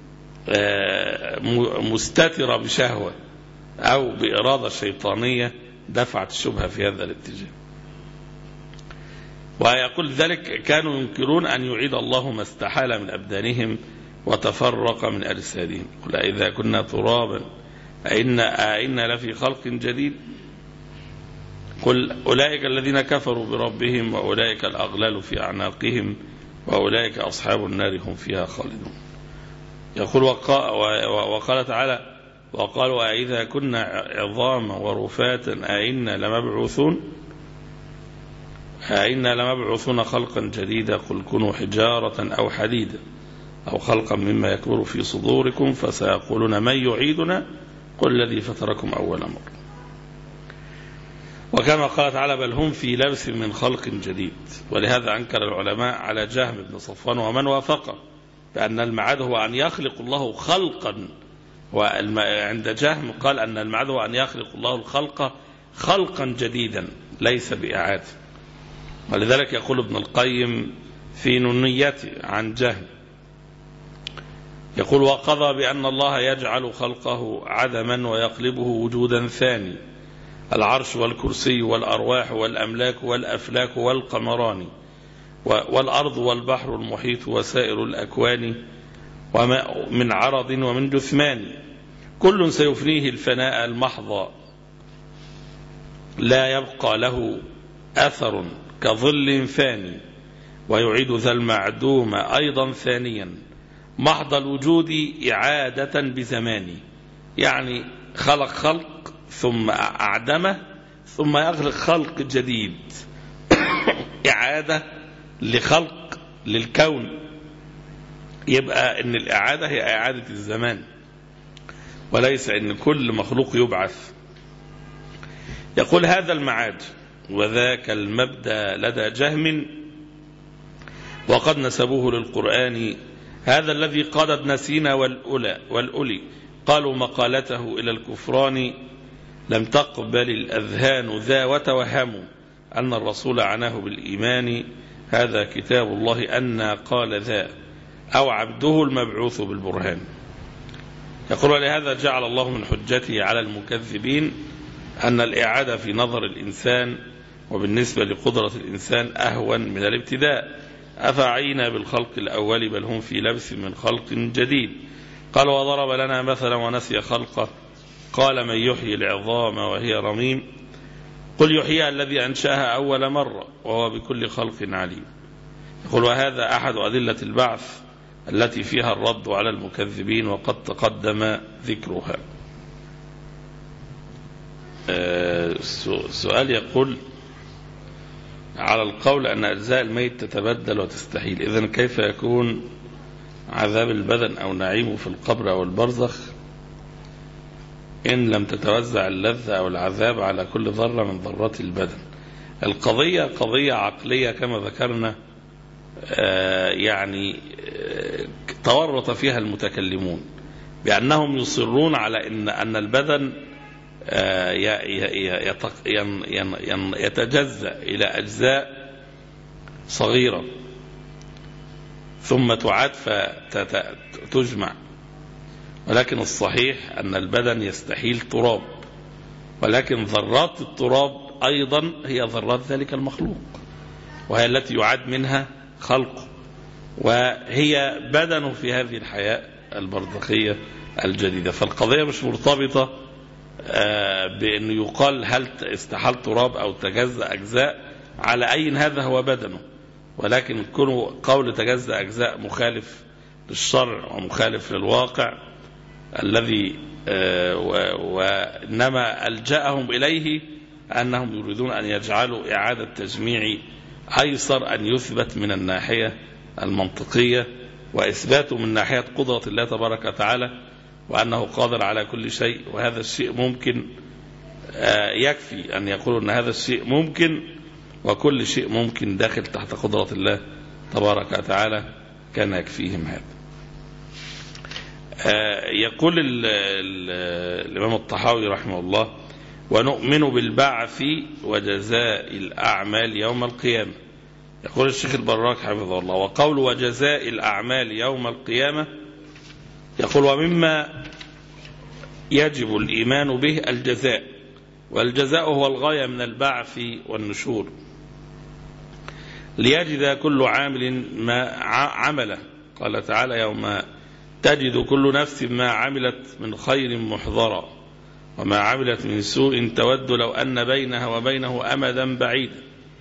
مستترة بشهوة أو بإرادة شيطانية دفعت الشبهة في هذا الاتجاه. ويقول ذلك كانوا ينكرون أن يعيد الله ما استحال من أبدانهم وتفرق من أجسادهم. قل إذا كنا ترابا أئنا أئنا لفي خلق جديد. قل أولئك الذين كفروا بربهم وأولئك الأغلال في أعناقهم وأولئك أصحاب النار هم فيها خالدون. يقول وقال تعالى وقالوا أئذا كنا عظاما ورفاتا أئنا لمبعوثون أئنا لمبعوثون خلقا جديدا قل كونوا حجارة أو حديدا أو خلقا مما يكبر في صدوركم فسيقولون من يعيدنا قل الذي فطركم أول مرة. وكما قال تعالى بل هم في لبس من خلق جديد. ولهذا أنكر العلماء على جهم بن صفوان ومن وافقه بأن المعاد هو أن يخلق الله خلقا، وعند جهم قال أن المعاد هو أن يخلق الله الخلق خلقا جديدا ليس بإعادة. ولذلك يقول ابن القيم في نونيته عن جهم يقول وقضى بأن الله يجعل خلقه عدما ويقلبه وجودا ثاني، العرش والكرسي والأرواح والأملاك والأفلاك والقمران والأرض والبحر المحيط وسائر الأكوان وما من عرض ومن جثمان كل سيفنيه الفناء المحض لا يبقى له أثر كظل فاني ويعيد ذا المعدوم أيضا ثانيا محض الوجود إعادة بزمان. يعني خلق خلق ثم أعدمه ثم يخلق خلق جديد إعادة لخلق للكون. يبقى إن الإعادة هي إعادة الزمان وليس إن كل مخلوق يبعث. يقول هذا المعاد وذاك المبدأ لدى جهم وقد نسبوه للقرآن هذا الذي قادت نسينا والأولى والأولي قالوا مقالته إلى الكفران لم تقبل الأذهان ذا وتوهموا أن الرسول عناه بالإيمان هذا كتاب الله أن قال ذا أو عبده المبعوث بالبرهان. يقول لهذا جعل الله من حجته على المكذبين أن الإعادة في نظر الإنسان وبالنسبة لقدرة الإنسان أهون من الابتداء أفعينا بالخلق الأول بل هم في لبس من خلق جديد. قال وضرب لنا مثلا ونسي خلقه قال من يحيي العظام وهي رميم قل يحييها الذي أنشأها أول مرة وهو بكل خلق عليم. يقول وهذا أحد أدلة البعث التي فيها الرد على المكذبين وقد تقدم ذكرها. سؤال يقول على القول أن أجزاء الميت تتبدل وتستحيل، إذن كيف يكون عذاب البدن أو نعيمه في القبر أو البرزخ إن لم تتوزع اللذة أو العذاب على كل ذرة من ذرات البدن؟ القضية قضية عقلية كما ذكرنا، يعني تورط فيها المتكلمون بأنهم يصرون على أن أن البدن يتجزأ إلى أجزاء صغيرة ثم تعاد فتجمع، ولكن الصحيح أن البدن يستحيل تراب، ولكن ذرات التراب أيضا هي ذرات ذلك المخلوق، وهي التي يعاد منها خلقه، وهي بدن في هذه الحياة البرزخية الجديدة. فالقضية مش مرتبطة بأنه يقال هل استحال تراب أو تجزأ أجزاء، على أي هذا هو بدنه، ولكن كونه قول تجزأ أجزاء مخالف للشرع ومخالف للواقع الذي وإنما ألجأهم إليه أنهم يريدون أن يجعلوا إعادة تجميع أيسر أن يثبت من الناحية المنطقية، وإثباته من ناحية قدرة الله تبارك وتعالى وأنه قادر على كل شيء، وهذا الشيء ممكن. يكفي أن يقولوا أن هذا الشيء ممكن، وكل شيء ممكن داخل تحت قدرة الله تبارك وتعالى، كان يكفيهم هذا. يقول ال ال الإمام الطحاوي رحمه الله: ونؤمن بالبعث وجزاء الأعمال يوم القيامة. يقول الشيخ البراك حفظه الله: وقول وجزاء الأعمال يوم القيامة، يقول ومما يجب الإيمان به الجزاء، والجزاء هو الغاية من البعث والنشور، ليجد كل عامل ما عمله. قال تعالى: يوم تجد كل نفس ما عملت من خير محضرا وما عملت من سوء تود لو أن بينها وبينه أمدا بعيدا.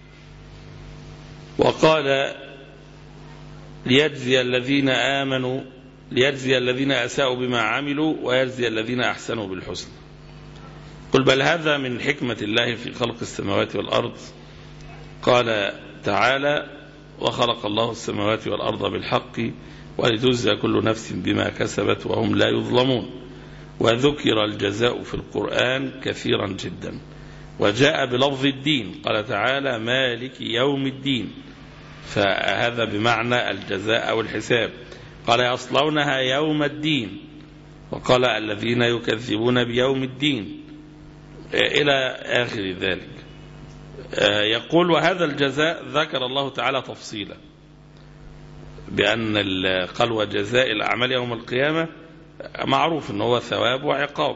وقال: ليجزي الذين آمنوا ليجزي الذين أساءوا بما عملوا ويجزي الذين أحسنوا بالحسنى. قل بل هذا من حكمة الله في خلق السماوات والأرض. قال تعالى: وخلق الله السماوات والأرض بالحق ولتجزى كل نفس بما كسبت وهم لا يظلمون. وذكر الجزاء في القرآن كثيرا جدا، وجاء بلفظ الدين. قال تعالى: مالك يوم الدين، فهذا بمعنى الجزاء أو الحساب. قال: يصلونها يوم الدين، وقال: الذين يكذبون بيوم الدين، إلى آخر ذلك. يقول: وهذا الجزاء ذكر الله تعالى تفصيلا، بأن قال: وجزاء الأعمال يوم القيامة، معروف أنه هو ثواب وعقاب،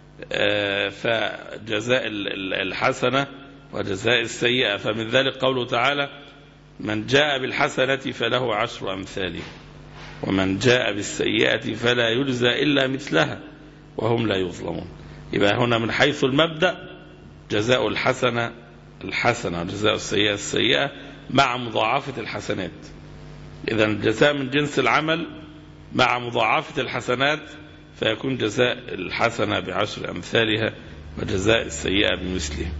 فجزاء الحسنة وجزاء السيئة. فمن ذلك قوله تعالى: من جاء بالحسنة فله عشر أمثاله ومن جاء بالسيئة فلا يجزى إلا مثلها وهم لا يظلمون. يبقى هنا من حيث المبدأ جزاء الحسنة الحسنة وجزاء السيئة السيئة مع مضاعفة الحسنات. إذا الجزاء من جنس العمل مع مضاعفة الحسنات، فيكون جزاء الحسنة بعشر أمثالها وجزاء السيئة بمثلها.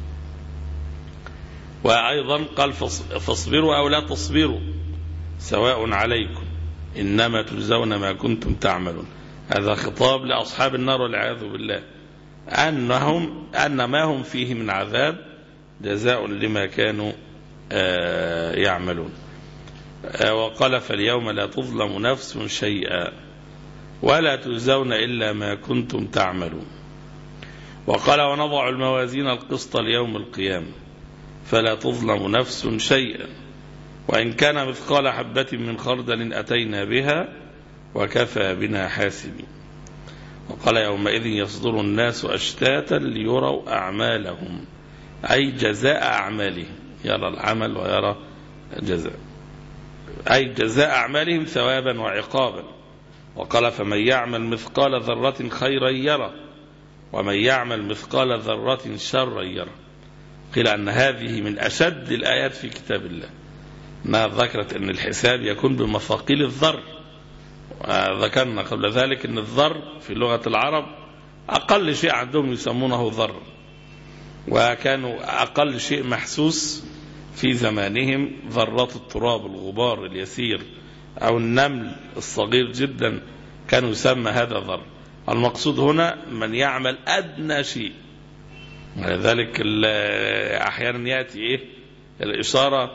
وأيضا قال: فاصبروا أو لا تصبروا سواء عليكم إنما تجزون ما كنتم تعملون. هذا خطاب لأصحاب النار والعياذ بالله، أنهم أن ما هم فيه من عذاب جزاء لما كانوا يعملون. وقال: فاليوم لا تظلم نفس شيئا ولا تجزون إلا ما كنتم تعملون. وقال: ونضع الموازين القسط ليوم القيامة فلا تظلم نفس شيئا وإن كان مثقال حبة من خردل أتينا بها وكفى بنا حاسبين. وقال: يومئذ يصدر الناس أشتاتا ليروا أعمالهم، أي جزاء أعمالهم، يرى العمل ويرى جزاء، أي جزاء أعمالهم ثوابا وعقابا. وقال: فمن يعمل مثقال ذرة خيرا يرى ومن يعمل مثقال ذرة شرا يرى. قيل أن هذه من أشد الآيات في كتاب الله، ما ذكرت أن الحساب يكون بمثاقيل الذر. وذكرنا قبل ذلك أن الذر في لغة العرب أقل شيء عندهم يسمونه ذر، وكانوا أقل شيء محسوس في زمانهم ذرات التراب، الغبار اليسير أو النمل الصغير جدا كانوا يسمى هذا ذر. المقصود هنا من يعمل أدنى شيء، ولذلك أحيانا يأتي إيه الإشارة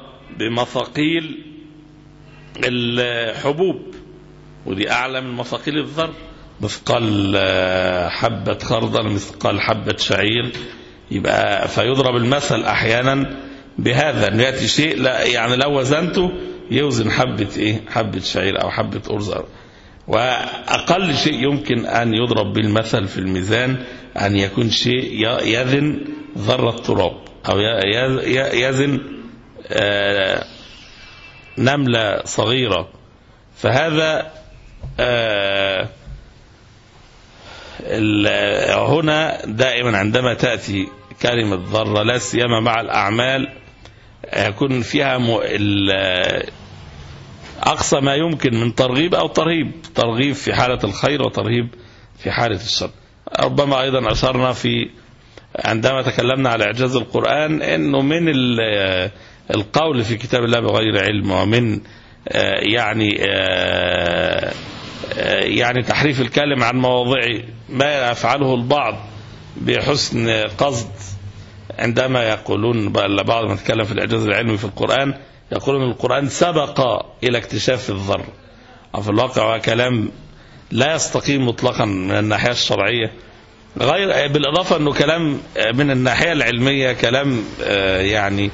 بمثاقيل الحبوب، ودي أعلى من مثاقيل الذر. مثقال حبة خردل مثقال حبة شعير، يبقى فيضرب المثل أحيانا بهذا، أن يأتي شيء لا يعني لو وزنته يوزن حبة إيه حبة شعير أو حبة أرز. وأقل شيء يمكن أن يضرب بالمثل في الميزان أن يكون شيء يزن ذرة تراب أو يزن نملة صغيرة. فهذا هنا دائما عندما تأتي كلمة ذرة لا سيما مع الأعمال يكون فيها أقصى ما يمكن من ترغيب أو ترهيب، ترغيب في حالة الخير وترهيب في حالة الشر. ربما أيضا أشرنا في عندما تكلمنا على إعجاز القرآن أنه من القول في كتاب الله بغير علم، ومن يعني يعني تحريف الكلم عن مواضعه ما يفعله البعض بحسن قصد، عندما يقولون بعض من يتكلم في الإعجاز العلمي في القرآن يقولون القرآن سبق إلى اكتشاف الذر. في الواقع كلام لا يستقيم مطلقا من الناحية الشرعية، غير بالإضافة أنه كلام من الناحية العلمية كلام يعني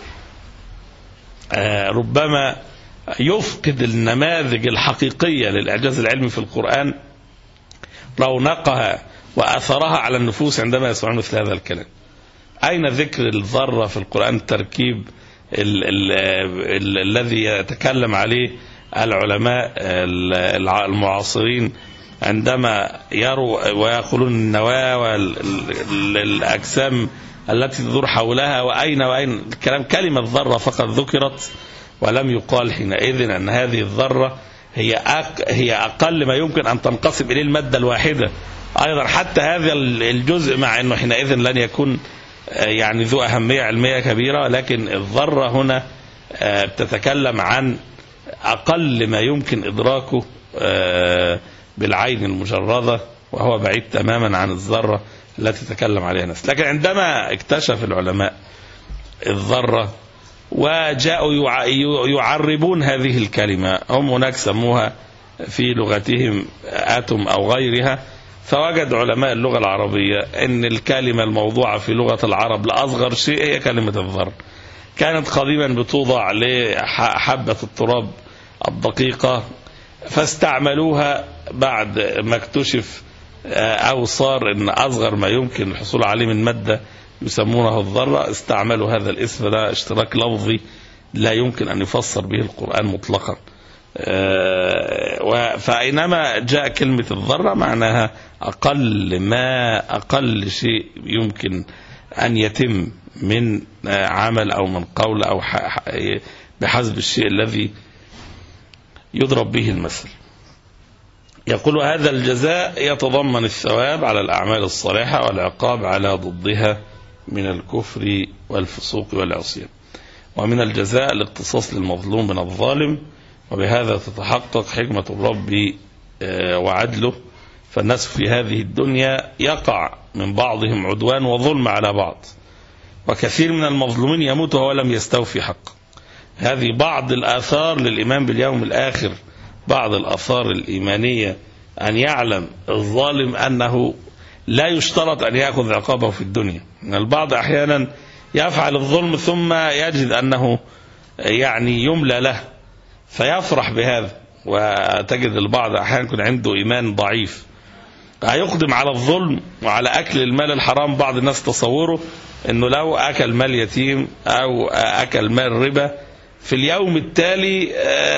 ربما يفقد النماذج الحقيقية للإعجاز العلمي في القرآن رونقها وأثرها على النفوس عندما يسمعون مثل هذا الكلام. أين ذكر الذرة في القرآن؟ التركيب ال ال ال الذي يتكلم عليه العلماء المعاصرين عندما يروا ويقولون النواة والأجسام التي تدور حولها وأين وأين الكلام، كلمة ذرة فقط ذكرت ولم يقال حينئذ أن هذه الذرة هي أق هي أقل ما يمكن أن تنقسم إليه المادة الواحدة. أيضا حتى هذا الجزء مع أنه حينئذ لن يكون يعني ذو أهمية علمية كبيرة، لكن الذرة هنا بتتكلم عن أقل ما يمكن إدراكه بالعين المجردة، وهو بعيد تماما عن الذرة التي تكلم عليها الناس. لكن عندما اكتشف العلماء الذرة وجاءوا يعربون هذه الكلمة، هم هناك سموها في لغتهم آتم أو غيرها، فوجد علماء اللغة العربية أن الكلمة الموضوعة في لغة العرب لأصغر شيء هي كلمة الذر. كانت قديما بتوضع لحبة التراب الدقيقة، فاستعملوها بعد ما اكتشف أو صار أن أصغر ما يمكن الحصول عليه من مادة يسمونه الذرة، استعملوا هذا الاسم. ده اشتراك لفظي لا يمكن أن يفسر به القرآن مطلقا. فأينما جاء كلمة الذرة معناها أقل ما أقل شيء يمكن أن يتم من عمل أو من قول أو بحسب الشيء الذي يضرب به المثل. يقول هذا الجزاء يتضمن الثواب على الأعمال الصالحة والعقاب على ضدها من الكفر والفسوق والعصيان. ومن الجزاء الاقتصاص للمظلوم من الظالم، وبهذا تتحقق حكمة الرب وعدله. فالناس في هذه الدنيا يقع من بعضهم عدوان وظلم على بعض، وكثير من المظلومين يموت وهو لم يستوفي حق. هذه بعض الآثار للإيمان باليوم الآخر، بعض الآثار الإيمانية، أن يعلم الظالم أنه لا يشترط أن يأخذ عقابه في الدنيا. من البعض أحيانا يفعل الظلم ثم يجد أنه يعني يملى له فيفرح بهذا، وتجد البعض أحيانا يكون عنده إيمان ضعيف هيقدم على الظلم وعلى أكل المال الحرام. بعض الناس تصوره أنه لو أكل مال يتيم أو أكل مال ربا في اليوم التالي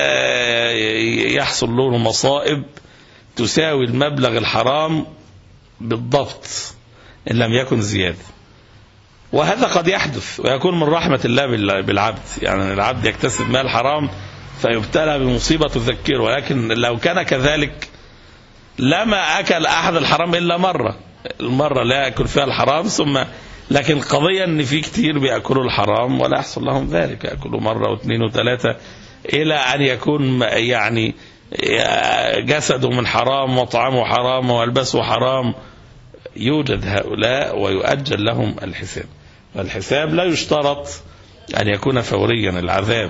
يحصل له مصائب تساوي المبلغ الحرام بالضبط إن لم يكن زيادة. وهذا قد يحدث ويكون من رحمة الله بالعبد، يعني العبد يكتسب مال حرام فيبتلى بمصيبة تذكره، ولكن لو كان كذلك لما أكل أحد الحرام إلا مرة، المرة لا يأكل فيها الحرام ثم. لكن قضية أن في كتير بيأكلوا الحرام ولا يحصل لهم ذلك، يأكلوا مرة واثنين وثلاثة إلى أن يكون يعني جسده من حرام وطعامه حرام وألبسه حرام. يوجد هؤلاء ويؤجل لهم الحساب، والحساب لا يشترط أن يكون فوريا العذاب،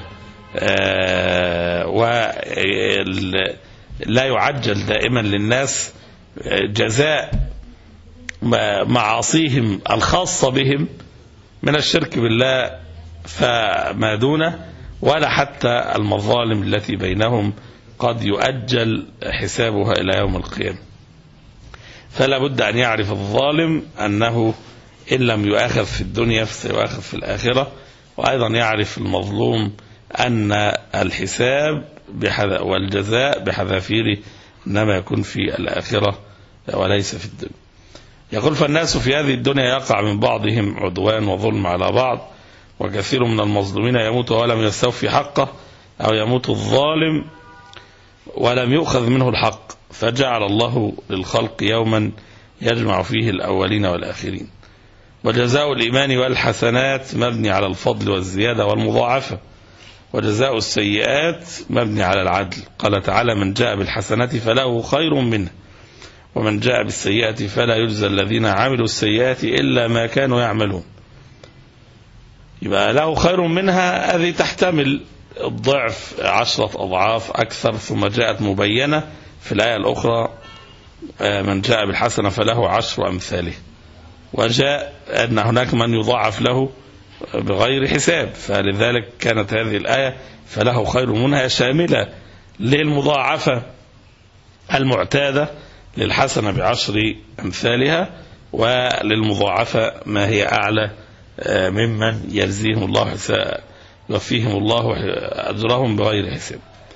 ولا يعجل دائما للناس جزاء معاصيهم الخاصة بهم من الشرك بالله فما دونه، ولا حتى المظالم التي بينهم قد يؤجل حسابها إلى يوم القيامة. فلا بد أن يعرف الظالم أنه إن لم يؤاخذ في الدنيا فسيؤاخذ في الآخرة، وأيضا يعرف المظلوم أن الحساب والجزاء بحذافيره إنما يكون في الآخرة وليس في الدنيا. يقول: فالناس في هذه الدنيا يقع من بعضهم عدوان وظلم على بعض، وكثير من المظلومين يموت ولم يستوفي حقه، أو يموت الظالم ولم يؤخذ منه الحق، فجعل الله للخلق يوما يجمع فيه الأولين والآخرين. وجزاء الإيمان والحسنات مبني على الفضل والزيادة والمضاعفة، وجزاء السيئات مبني على العدل. قال تعالى: من جاء بالحسنة فله خير منه، ومن جاء بالسيئة فلا يجزى الذين عملوا السيئات إلا ما كانوا يعملون. يبقى له خير منها هذه تحتمل الضعف عشرة أضعاف أكثر، ثم جاءت مبينة في الآية الأخرى: من جاء بالحسنة فله عشر أمثاله. وجاء أن هناك من يضاعف له بغير حساب، فلذلك كانت هذه الآية فله خير منها شاملة للمضاعفة المعتادة للحسنة بعشر أمثالها، وللمضاعفة ما هي أعلى ممن يجزيهم الله يوفيهم الله أجرهم بغير حساب.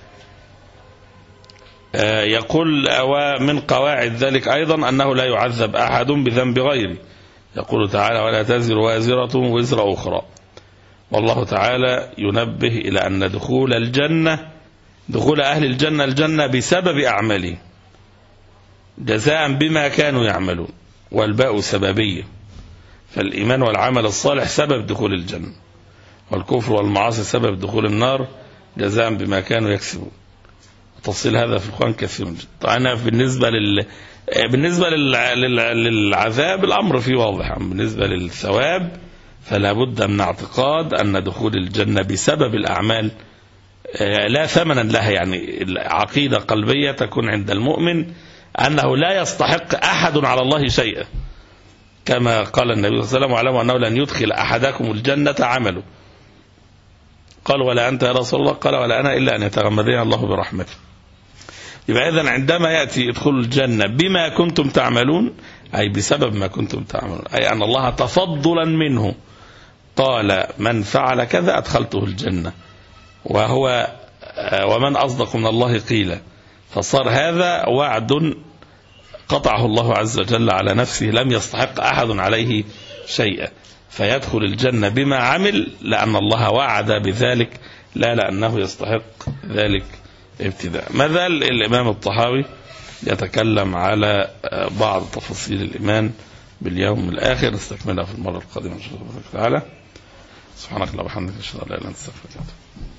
يقول: ومن قواعد ذلك أيضا أنه لا يعذب أحد بذنب غيره. يقول تعالى: ولا تزر وازرة وزر أخرى. والله تعالى ينبه إلى أن دخول الجنة دخول أهل الجنة الجنة بسبب أعمالهم جزاء بما كانوا يعملون، والباء سببية، فالإيمان والعمل الصالح سبب دخول الجنة، والكفر والمعاصي سبب دخول النار جزاء بما كانوا يكسبون. تفصيل هذا في القرآن كثير جدا. أنا بالنسبة لل بالنسبة للعذاب الأمر فيه واضح، بالنسبة للثواب فلا بد من اعتقاد أن دخول الجنة بسبب الأعمال لا ثمنا لها، يعني عقيدة قلبية تكون عند المؤمن أنه لا يستحق أحد على الله شيئا، كما قال النبي صلى الله عليه وسلم: واعلموا أنه لن يدخل أحدكم الجنة عمله. قال: ولا أنت يا رسول الله؟ قال: ولا أنا إلا أن يتغمدني الله برحمته. يبقى إذن عندما يأتي ادخل الجنة بما كنتم تعملون، أي بسبب ما كنتم تعملون، أي أن الله تفضلا منه قال: من فعل كذا أدخلته الجنة، وهو ومن أصدق من الله قيلا. فصار هذا وعد قطعه الله عز وجل على نفسه، لم يستحق أحد عليه شيئا، فيدخل الجنة بما عمل لأن الله وعد بذلك، لا لأنه يستحق ذلك ابتداء. ما زال الإمام الطحاوي يتكلم على بعض تفاصيل الإيمان باليوم الآخر، نستكملها في المرة القادمة إن شاء الله تعالى. سبحانك اللهم وبحمدك، أشهد أن لا إله إلا أنت، أستغفرك.